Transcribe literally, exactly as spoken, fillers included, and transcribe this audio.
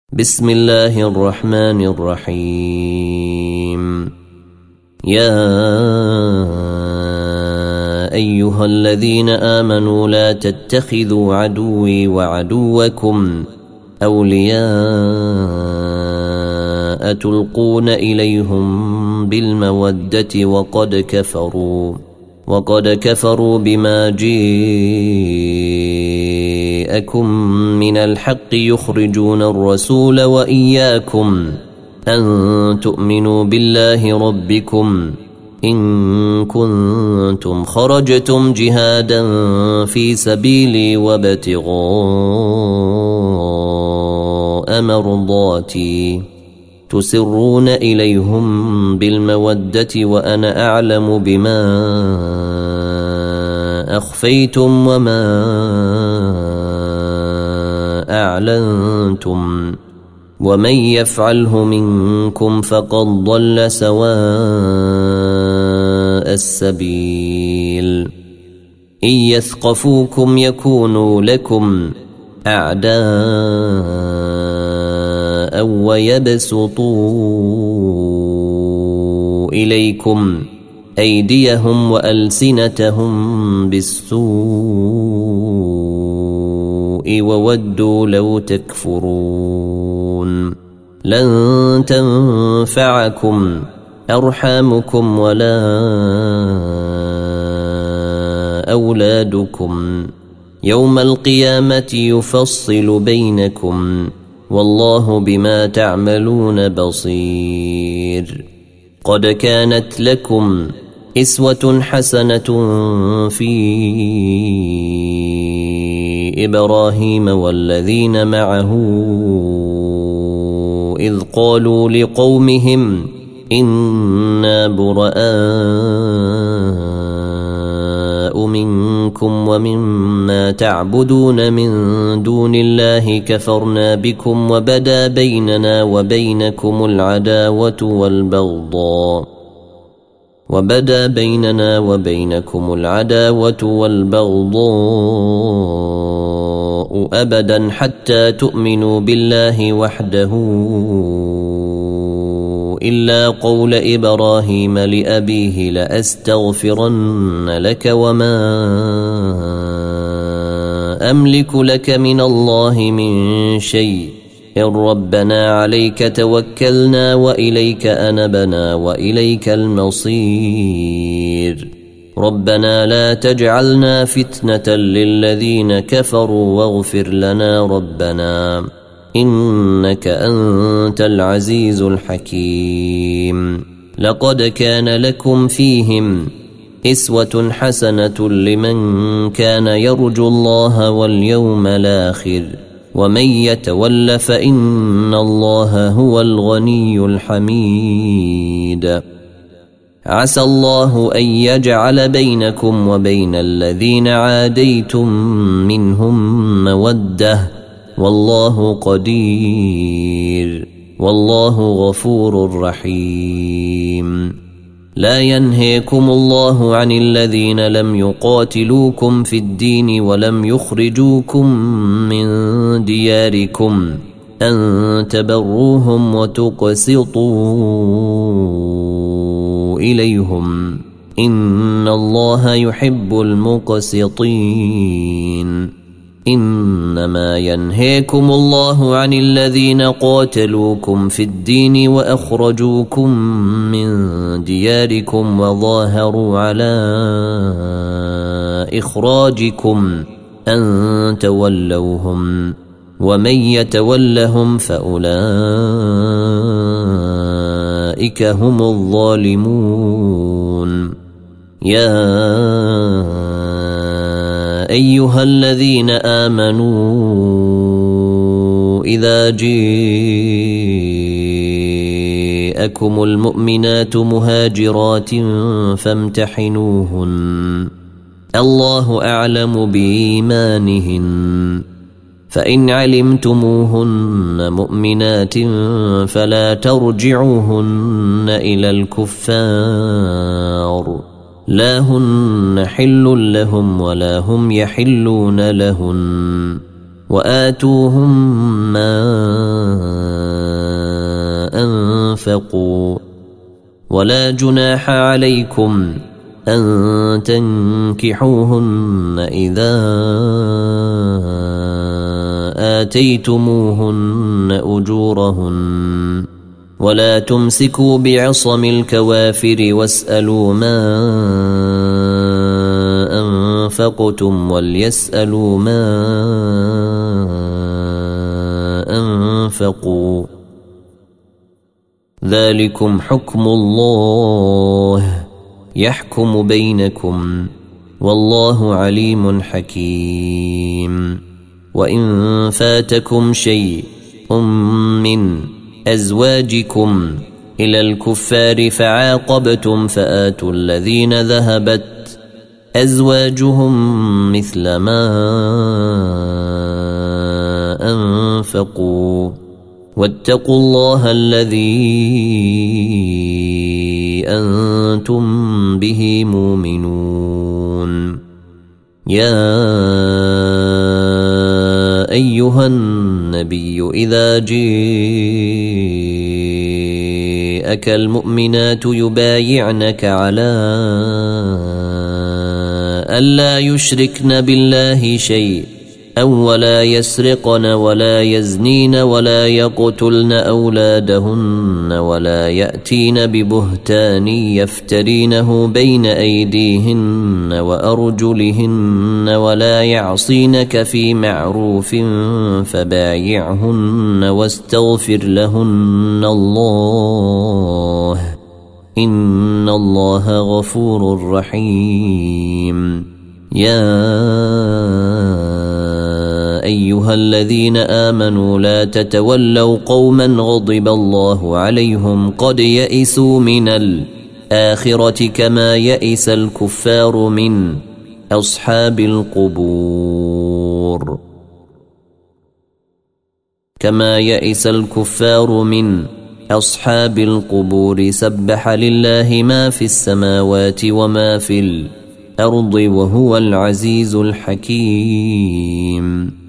بسم الله الرحمن الرحيم. يا أيها الذين آمنوا لا تتخذوا عدوي وعدوكم أولياء تلقون إليهم بالمودة وقد كفروا وقد كفروا بما جاءكم من الحق يخرجون الرسول وإياكم أن تؤمنوا بالله ربكم إن كنتم خرجتم جهادا في سبيلي وابتغاء مرضاتي تسرون إليهم بالمودة وأنا أعلم بما أخفيتم وما أعلنتم ومن يفعله منكم فقد ضل سواء السبيل. إن يثقفوكم يكونوا لكم أعداء ويبسطوا إليكم أيديهم وألسنتهم بالسوء وودوا لو تكفرون. لن تنفعكم أرحامكم ولا أولادكم يوم القيامة يفصل بينكم والله بما تعملون بصير. قد كانت لكم أسوة حسنة في إبراهيم والذين معه إذ قالوا لقومهم إنا براء منكم ومما تعبدون من دون الله كفرنا بكم وبدا بيننا وبينكم العداوة والبغضاء وبدا بيننا وبينكم العداوة والبغضاء أبدا حتى تؤمنوا بالله وحده إلا قول إبراهيم لأبيه لأستغفرن لك وما أملك لك من الله من شيء إن ربنا عليك توكلنا وإليك أنبنا وإليك المصير. ربنا لا تجعلنا فتنة للذين كفروا واغفر لنا ربنا إنك أنت العزيز الحكيم. لقد كان لكم فيهم أسوة حسنة لمن كان يرجو الله واليوم الآخر ومن يتول فإن الله هو الغني الحميد. عسى الله أن يجعل بينكم وبين الذين عاديتم منهم مودة والله قدير والله غفور رحيم. لا ينهيكم الله عن الذين لم يقاتلوكم في الدين ولم يخرجوكم من دياركم أن تبروهم وتقسطوا إليهم إن الله يحب المقسطين. إنما ينهيكم الله عن الذين قاتلوكم في الدين وأخرجوكم من دياركم وظاهروا على إخراجكم أن تولوهم ومن يتولهم فأولئك هم الظالمون. يا أيها الذين آمنوا إذا جاءكم المؤمنات مهاجرات فامتحنوهن الله أعلم بإيمانهن فإن علمتموهن مؤمنات فلا ترجعوهن إلى الكفار لا هن حل لهم ولا هم يحلون لهن وآتوهم ما أنفقوا ولا جناح عليكم أن تنكحوهن إذا آتيتموهن أجورهن ولا تمسكوا بعصم الكوافر واسألوا ما أنفقتم وليسألوا ما أنفقوا ذلكم حكم الله يحكم بينكم والله عليم حكيم. وإن فاتكم شيء من أزواجكم إلى الكفار فعاقبتم فآتوا الذين ذهبت أزواجهم مثل ما أنفقوا واتقوا الله الذي أنتم به مؤمنون. يا أيها النبي إذا جاءك المؤمنات يبايعنك على ألا يشركن بالله شيء أو ولا يسرقن ولا يزنين ولا يقتلن أولادهن ولا يأتين ببهتان يفترينه بين أيديهن وأرجلهن ولا يعصينك في معروف فبايعهن واستغفر لهن الله إن الله غفور رحيم. يا أيها الذين آمنوا لا تتولوا قوما غضب الله عليهم قد يئسوا من الآخرة كما يئس الكفار من أصحاب القبور كما يئس الكفار من أصحاب القبور. سبح لله ما في السماوات وما في الأرض وهو العزيز الحكيم.